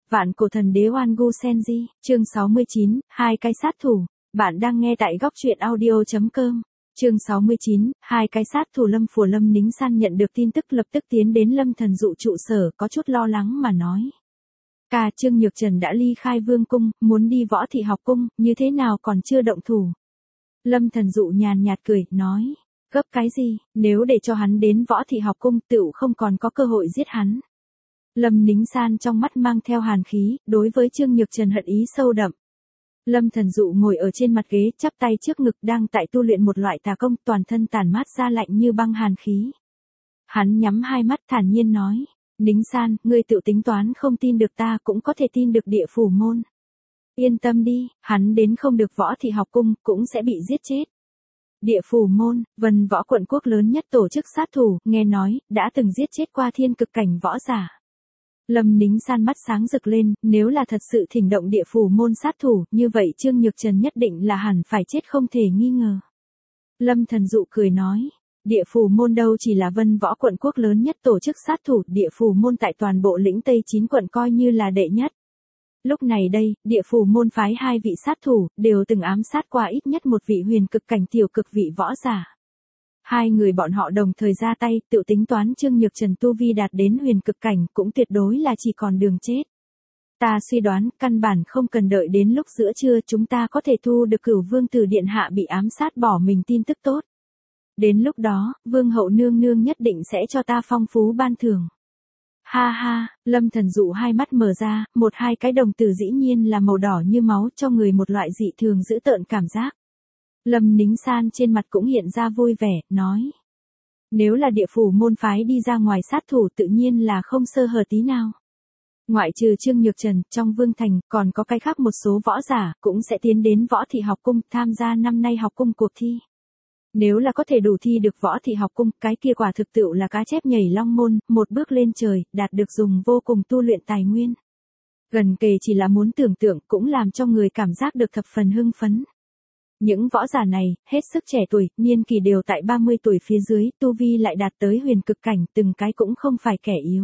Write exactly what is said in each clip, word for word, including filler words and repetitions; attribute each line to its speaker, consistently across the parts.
Speaker 1: Vạn cổ thần đế Oan Gu Senji, chương sáu mươi chín, hai cái sát thủ. Bạn đang nghe tại góc truyện audio.com. Chương sáu mươi chín, hai cái sát thủ. Lâm Phù Lâm Nính San nhận được tin tức lập tức tiến đến Lâm Thần Dụ trụ sở, có chút lo lắng mà nói. Ca, Trương Nhược Trần đã ly khai vương cung, muốn đi Võ Thị học cung, như thế nào còn chưa động thủ. Lâm Thần Dụ nhàn nhạt cười, nói. Gấp cái gì, nếu để cho hắn đến Võ Thị học cung tựu không còn có cơ hội giết hắn. Lâm Nính San trong mắt mang theo hàn khí, đối với Trương Nhược Trần hận ý sâu đậm. Lâm Thần Dụ ngồi ở trên mặt ghế, chắp tay trước ngực đang tại tu luyện một loại tà công, toàn thân tản mát ra lạnh như băng hàn khí. Hắn nhắm hai mắt thản nhiên nói, Nính San, ngươi tự tính toán không tin được ta cũng có thể tin được Địa Phủ môn. Yên tâm đi, hắn đến không được Võ Thị học cung, cũng sẽ bị giết chết. Địa Phủ môn, Vân Võ quận quốc lớn nhất tổ chức sát thủ, nghe nói, đã từng giết chết qua thiên cực cảnh võ giả. Lâm Nính San mắt sáng rực lên, nếu là thật sự thỉnh động Địa Phủ môn sát thủ, như vậy Trương Nhược Trần nhất định là hẳn phải chết không thể nghi ngờ. Lâm Thần Dụ cười nói, Địa Phủ môn đâu chỉ là Vân Võ quận quốc lớn nhất tổ chức sát thủ, Địa Phủ môn tại toàn bộ lĩnh Tây chín quận coi như là đệ nhất. Lúc này đây, Địa Phủ môn phái hai vị sát thủ, đều từng ám sát qua ít nhất một vị huyền cực cảnh tiểu cực vị võ giả. Hai người bọn họ đồng thời ra tay, tự tính toán Trương Nhược Trần tu vi đạt đến huyền cực cảnh cũng tuyệt đối là chỉ còn đường chết. Ta suy đoán, căn bản không cần đợi đến lúc giữa trưa chúng ta có thể thu được Cửu Vương Tử Điện Hạ bị ám sát bỏ mình tin tức tốt. Đến lúc đó, Vương hậu nương nương nhất định sẽ cho ta phong phú ban thưởng. Ha ha, Lâm Thần Dụ hai mắt mở ra, một hai cái đồng tử dĩ nhiên là màu đỏ như máu, cho người một loại dị thường dữ tợn cảm giác. Lâm Nính San trên mặt cũng hiện ra vui vẻ, nói. Nếu là Địa Phủ môn phái đi ra ngoài sát thủ tự nhiên là không sơ hở tí nào. Ngoại trừ Trương Nhược Trần, trong Vương Thành, còn có cái khác một số võ giả, cũng sẽ tiến đến Võ Thị học cung, tham gia năm nay học cung cuộc thi. Nếu là có thể đủ thi được Võ Thị học cung, cái kia quả thực tựu là cá chép nhảy long môn, một bước lên trời, đạt được dùng vô cùng tu luyện tài nguyên. Gần kề chỉ là muốn tưởng tượng cũng làm cho người cảm giác được thập phần hưng phấn. Những võ giả này, hết sức trẻ tuổi, niên kỳ đều tại ba mươi tuổi phía dưới, tu vi lại đạt tới huyền cực cảnh, từng cái cũng không phải kẻ yếu.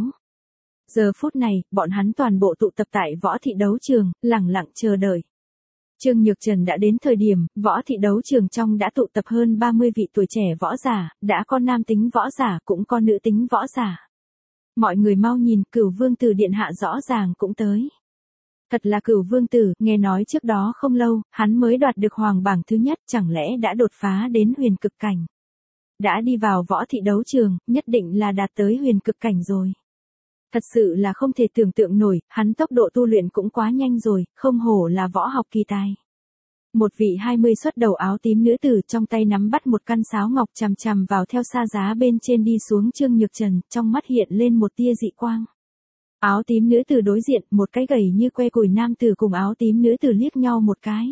Speaker 1: Giờ phút này, bọn hắn toàn bộ tụ tập tại Võ Thị đấu trường, lẳng lặng chờ đợi. Trương Nhược Trần đã đến thời điểm, Võ Thị đấu trường trong đã tụ tập hơn ba mươi vị tuổi trẻ võ giả, đã có nam tính võ giả cũng có nữ tính võ giả. Mọi người mau nhìn, Cửu Vương Tử Điện Hạ rõ ràng cũng tới. Thật là Cửu Vương Tử, nghe nói trước đó không lâu, hắn mới đoạt được hoàng bảng thứ nhất, chẳng lẽ đã đột phá đến huyền cực cảnh. Đã đi vào Võ Thị đấu trường, nhất định là đạt tới huyền cực cảnh rồi. Thật sự là không thể tưởng tượng nổi, hắn tốc độ tu luyện cũng quá nhanh rồi, không hổ là võ học kỳ tài. Một vị hai mươi xuất đầu áo tím nữ tử trong tay nắm bắt một căn sáo ngọc chằm chằm vào theo xa giá bên trên đi xuống Trương Nhược Trần, trong mắt hiện lên một tia dị quang. Áo tím nữ tử đối diện, một cái gầy như que củi nam tử cùng áo tím nữ tử liếc nhau một cái.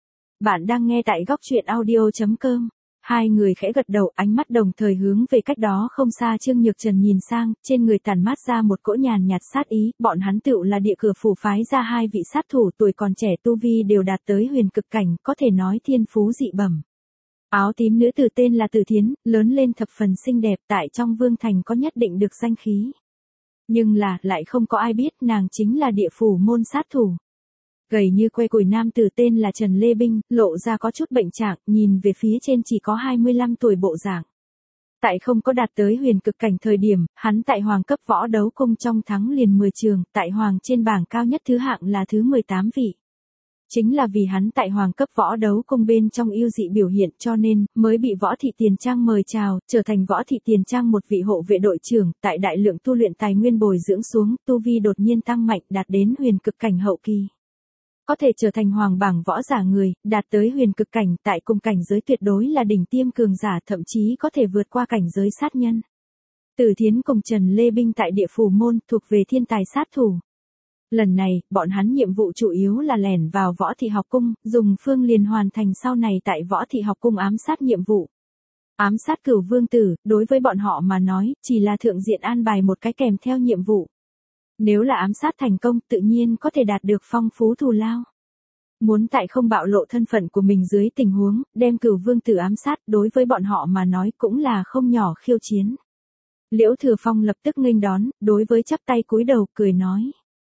Speaker 1: Bạn đang nghe tại góc truyện audio.com. Hai người khẽ gật đầu, ánh mắt đồng thời hướng về cách đó không xa Trương Nhược Trần nhìn sang, trên người tản mát ra một cỗ nhàn nhạt sát ý, bọn hắn tựu là Địa Cửa phủ phái ra hai vị sát thủ tuổi còn trẻ tu vi đều đạt tới huyền cực cảnh, có thể nói thiên phú dị bẩm. Áo tím nữ tử tên là Từ Thiến, lớn lên thập phần xinh đẹp, tại trong Vương Thành có nhất định được danh khí. Nhưng là, lại không có ai biết nàng chính là Địa Phủ môn sát thủ. Gầy như que củi nam tử tên là Trần Lê Binh, lộ ra có chút bệnh trạng, nhìn về phía trên chỉ có hai mươi lăm tuổi bộ dạng. Tại không có đạt tới huyền cực cảnh thời điểm, hắn tại hoàng cấp võ đấu cung trong thắng liền mười trường, tại hoàng trên bảng cao nhất thứ hạng là thứ mười tám vị. Chính là vì hắn tại hoàng cấp võ đấu cung bên trong yêu dị biểu hiện cho nên, mới bị Võ Thị Tiền Trang mời chào, trở thành Võ Thị Tiền Trang một vị hộ vệ đội trưởng, tại đại lượng tu luyện tài nguyên bồi dưỡng xuống, tu vi đột nhiên tăng mạnh đạt đến huyền cực cảnh hậu kỳ. Có thể trở thành hoàng bảng võ giả người, đạt tới huyền cực cảnh tại cùng cảnh giới tuyệt đối là đỉnh tiêm cường giả, thậm chí có thể vượt qua cảnh giới sát nhân. Từ Thiến cùng Trần Lê Binh tại Địa Phủ môn thuộc về thiên tài sát thủ. Lần này, bọn hắn nhiệm vụ chủ yếu là lẻn vào Võ Thị học cung, dùng phương liền hoàn thành sau này tại Võ Thị học cung ám sát nhiệm vụ. Ám sát Cửu Vương Tử, đối với bọn họ mà nói, chỉ là thượng diện an bài một cái kèm theo nhiệm vụ. Nếu là ám sát thành công, tự nhiên có thể đạt được phong phú thù lao. Muốn tại không bạo lộ thân phận của mình dưới tình huống, đem Cửu Vương Tử ám sát, đối với bọn họ mà nói cũng là không nhỏ khiêu chiến. Liễu Thừa Phong lập tức nghênh đón, đối với chắp tay cúi đầu, cười nói.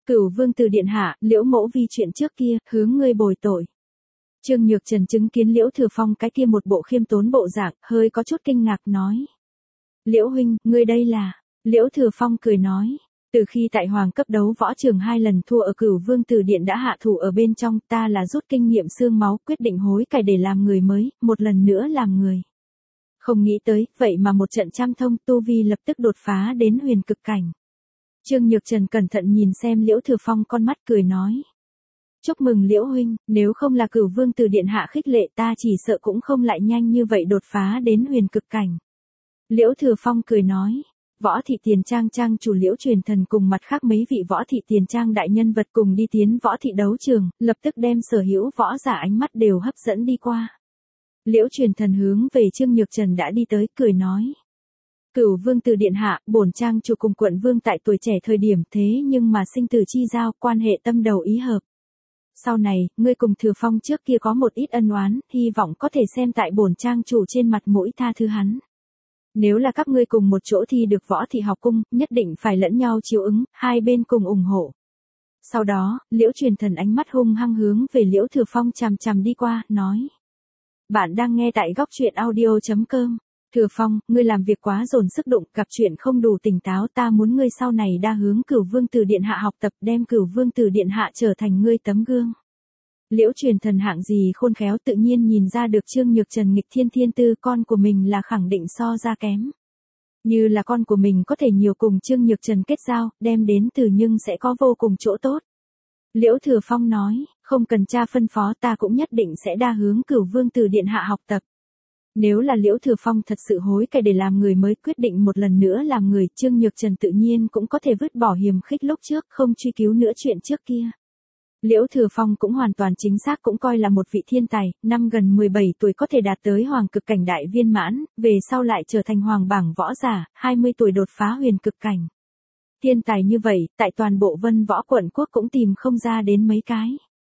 Speaker 1: Cửu vương từ điện hạ, Liễu mẫu vi chuyện trước kia, hướng ngươi bồi tội. Trương Nhược Trần chứng kiến Liễu Thừa Phong cái kia một bộ khiêm tốn bộ dạng, hơi có chút kinh ngạc nói. Liễu huynh, ngươi đây là, Liễu Thừa Phong cười nói. Từ khi tại hoàng cấp đấu võ trường hai lần thua ở Cửu vương từ điện đã hạ thủ ở bên trong, ta là rút kinh nghiệm xương máu quyết định hối cải để làm người mới, một lần nữa làm người. Không nghĩ tới, vậy mà một trận trăm thông tu vi lập tức đột phá đến huyền cực cảnh. Trương Nhược Trần cẩn thận nhìn xem Liễu Thừa Phong con mắt cười nói. Chúc mừng Liễu huynh, nếu không là Cửu vương từ điện hạ khích lệ ta chỉ sợ cũng không lại nhanh như vậy đột phá đến huyền cực cảnh. Liễu Thừa Phong cười nói. Võ thị tiền trang trang chủ Liễu Truyền Thần cùng mặt khác mấy vị võ thị tiền trang đại nhân vật cùng đi tiến võ thị đấu trường, lập tức đem sở hữu võ giả ánh mắt đều hấp dẫn đi qua. Liễu Truyền Thần hướng về Trương Nhược Trần đã đi tới, cười nói. Cửu vương từ điện hạ, bổn trang chủ cùng quận vương tại tuổi trẻ thời điểm thế nhưng mà sinh tử chi giao, quan hệ tâm đầu ý hợp. Sau này, ngươi cùng Thừa Phong trước kia có một ít ân oán, hy vọng có thể xem tại bổn trang chủ trên mặt mũi tha thứ hắn. Nếu là các ngươi cùng một chỗ thì được võ thị học cung, nhất định phải lẫn nhau chiếu ứng, hai bên cùng ủng hộ. Sau đó, Liễu Truyền Thần ánh mắt hung hăng hướng về Liễu Thừa Phong chằm chằm đi qua, nói. Bạn đang nghe tại góc truyện audio chấm com. Thừa Phong, ngươi làm việc quá dồn sức đụng, gặp chuyện không đủ tỉnh táo, ta muốn ngươi sau này đa hướng Cửu vương từ điện hạ học tập, đem Cửu vương từ điện hạ trở thành ngươi tấm gương. Liễu Truyền Thần hạng gì khôn khéo tự nhiên nhìn ra được Trương Nhược Trần nghịch thiên thiên tư con của mình là khẳng định so ra kém. Như là con của mình có thể nhiều cùng Trương Nhược Trần kết giao, đem đến từ nhưng sẽ có vô cùng chỗ tốt. Liễu Thừa Phong nói, không cần cha phân phó ta cũng nhất định sẽ đa hướng Cửu vương từ điện hạ học tập. Nếu là Liễu Thừa Phong thật sự hối cải để làm người mới quyết định một lần nữa làm người, Trương Nhược Trần tự nhiên cũng có thể vứt bỏ hiềm khích lúc trước không truy cứu nữa chuyện trước kia. Liễu Thừa Phong cũng hoàn toàn chính xác cũng coi là một vị thiên tài, năm gần mười bảy tuổi có thể đạt tới hoàng cực cảnh đại viên mãn, về sau lại trở thành hoàng bảng võ giả, hai mươi tuổi đột phá huyền cực cảnh. Thiên tài như vậy, tại toàn bộ Vân Võ quận quốc cũng tìm không ra đến mấy cái.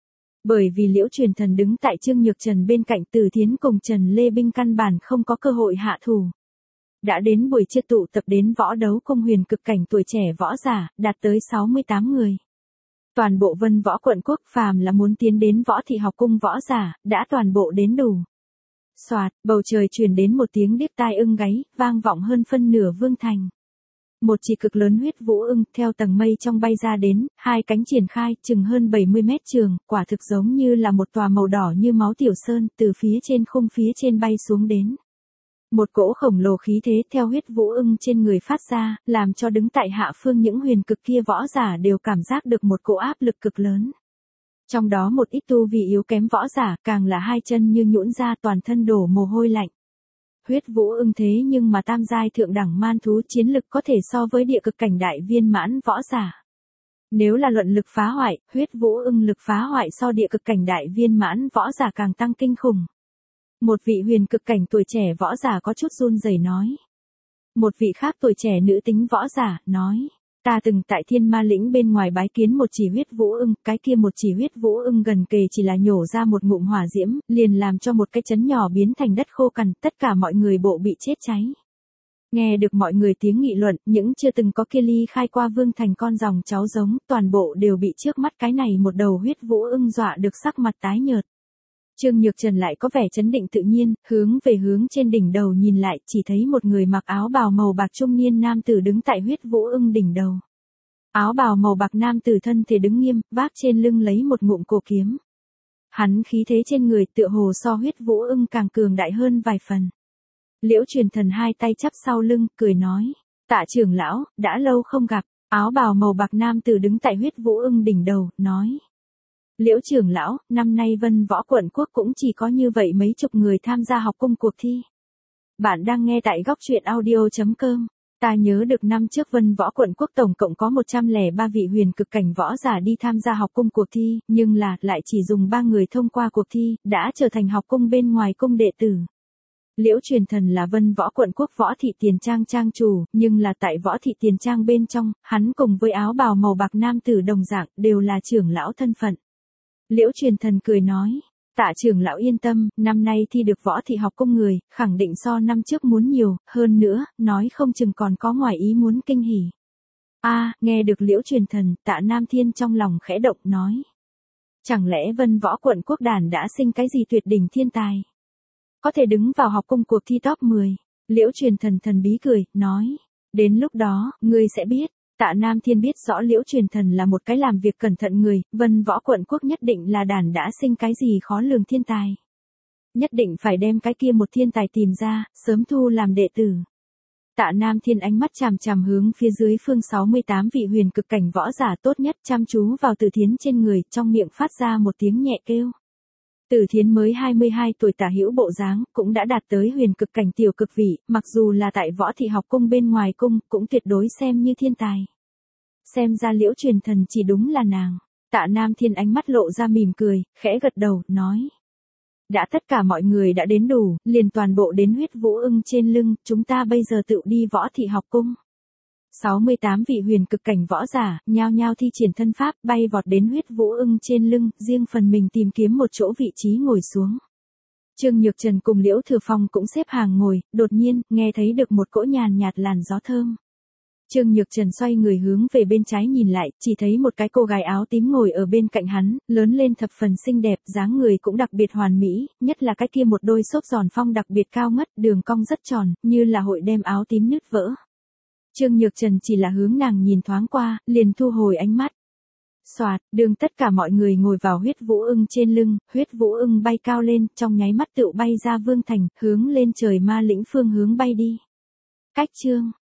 Speaker 1: Bởi vì Liễu Truyền Thần đứng tại Trương Nhược Trần bên cạnh Từ Thiến cùng Trần Lê Binh căn bản không có cơ hội hạ thủ. Đã đến buổi trưa tụ tập đến võ đấu cung huyền cực cảnh tuổi trẻ võ giả, đạt tới sáu mươi tám người. Toàn bộ Vân Võ quận quốc phàm là muốn tiến đến võ thị học cung võ giả, đã toàn bộ đến đủ. Soạt, bầu trời truyền đến một tiếng điếc tai ưng gáy, vang vọng hơn phân nửa vương thành. Một chỉ cực lớn huyết vũ ưng theo tầng mây trong bay ra đến, hai cánh triển khai, chừng hơn bảy mươi mét trường, quả thực giống như là một tòa màu đỏ như máu tiểu sơn, từ phía trên khung phía trên bay xuống đến. Một cỗ khổng lồ khí thế theo huyết vũ ưng trên người phát ra, làm cho đứng tại hạ phương những huyền cực kia võ giả đều cảm giác được một cỗ áp lực cực lớn. Trong đó một ít tu vì yếu kém võ giả, càng là hai chân như nhũn ra toàn thân đổ mồ hôi lạnh. Huyết vũ ưng thế nhưng mà tam giai thượng đẳng man thú chiến lực có thể so với địa cực cảnh đại viên mãn võ giả. Nếu là luận lực phá hoại, huyết vũ ưng lực phá hoại so địa cực cảnh đại viên mãn võ giả càng tăng kinh khủng. Một vị huyền cực cảnh tuổi trẻ võ giả có chút run rẩy nói. Một vị khác tuổi trẻ nữ tính võ giả, nói. Ta từng tại Thiên Ma Lĩnh bên ngoài bái kiến một chỉ huyết vũ ưng, cái kia một chỉ huyết vũ ưng gần kề chỉ là nhổ ra một ngụm hỏa diễm, liền làm cho một cái chấn nhỏ biến thành đất khô cằn, tất cả mọi người bộ bị chết cháy. Nghe được mọi người tiếng nghị luận, những chưa từng có kia ly khai qua vương thành con dòng cháu giống, toàn bộ đều bị trước mắt cái này một đầu huyết vũ ưng dọa được sắc mặt tái nhợt. Trương Nhược Trần lại có vẻ chấn định tự nhiên, hướng về hướng trên đỉnh đầu nhìn lại, chỉ thấy một người mặc áo bào màu bạc trung niên nam tử đứng tại huyết vũ ưng đỉnh đầu. Áo bào màu bạc nam tử thân thể đứng nghiêm, vác trên lưng lấy một ngụm cổ kiếm. Hắn khí thế trên người tựa hồ so huyết vũ ưng càng cường đại hơn vài phần. Liễu Truyền Thần hai tay chắp sau lưng, cười nói, Tạ trưởng lão, đã lâu không gặp. Áo bào màu bạc nam tử đứng tại huyết vũ ưng đỉnh đầu, nói. Liễu trưởng lão, năm nay Vân Võ quận quốc cũng chỉ có như vậy mấy chục người tham gia học cung cuộc thi. Bạn đang nghe tại góc truyện audio chấm com. Ta nhớ được năm trước Vân Võ quận quốc tổng cộng có một trăm lẻ ba vị huyền cực cảnh võ giả đi tham gia học cung cuộc thi, nhưng là, lại chỉ dùng ba người thông qua cuộc thi, đã trở thành học cung bên ngoài cung đệ tử. Liễu Truyền Thần là Vân Võ quận quốc Võ thị tiền trang trang chủ, nhưng là tại Võ thị tiền trang bên trong, hắn cùng với áo bào màu bạc nam tử đồng dạng, đều là trưởng lão thân phận. Liễu Truyền Thần cười nói, Tạ trưởng lão yên tâm, năm nay thi được Võ thị học cung người, khẳng định so năm trước muốn nhiều, hơn nữa, nói không chừng còn có ngoài ý muốn kinh hỉ. A, nghe được Liễu Truyền Thần, Tạ Nam Thiên trong lòng khẽ động nói. Chẳng lẽ Vân Võ quận quốc đàn đã sinh cái gì tuyệt đỉnh thiên tài? Có thể đứng vào học cung cuộc thi top mười. Liễu Truyền Thần thần bí cười, nói. Đến lúc đó, ngươi sẽ biết. Tạ Nam Thiên biết rõ Liễu Truyền Thần là một cái làm việc cẩn thận người, Vân Võ quận quốc nhất định là đàn đã sinh cái gì khó lường thiên tài. Nhất định phải đem cái kia một thiên tài tìm ra, sớm thu làm đệ tử. Tạ Nam Thiên ánh mắt chằm chằm hướng phía dưới phương sáu mươi tám vị huyền cực cảnh võ giả tốt nhất, chăm chú vào Từ Thiến trên người, trong miệng phát ra một tiếng nhẹ kêu. Từ Thiến mới hai mươi hai tuổi tả hữu bộ dáng, cũng đã đạt tới huyền cực cảnh tiểu cực vị, mặc dù là tại Võ Thị học cung bên ngoài cung, cũng tuyệt đối xem như thiên tài. Xem ra Liễu Truyền Thần chỉ đúng là nàng. Tạ Nam Thiên ánh mắt lộ ra mỉm cười, khẽ gật đầu, nói. Đã tất cả mọi người đã đến đủ, liền toàn bộ đến Huyết Vũ Ưng trên lưng, chúng ta bây giờ tự đi Võ Thị học cung. sáu mươi tám vị huyền cực cảnh võ giả, nhao nhao thi triển thân pháp, bay vọt đến Huyết Vũ Ưng trên lưng, riêng phần mình tìm kiếm một chỗ vị trí ngồi xuống. Trương Nhược Trần cùng Liễu Thừa Phong cũng xếp hàng ngồi, đột nhiên, nghe thấy được một cỗ nhàn nhạt làn gió thơm. Trương Nhược Trần xoay người hướng về bên trái nhìn lại, chỉ thấy một cái cô gái áo tím ngồi ở bên cạnh hắn, lớn lên thập phần xinh đẹp, dáng người cũng đặc biệt hoàn mỹ, nhất là cái kia một đôi xốp giòn phong đặc biệt cao ngất, đường cong rất tròn, như là hội đem áo tím nứt vỡ. Trương Nhược Trần chỉ là hướng nàng nhìn thoáng qua, liền thu hồi ánh mắt. Soạt, đường tất cả mọi người ngồi vào Huyết Vũ Ưng trên lưng, Huyết Vũ Ưng bay cao lên, trong nháy mắt tựu bay ra vương thành, hướng lên trời Ma Lĩnh phương hướng bay đi. Cách chương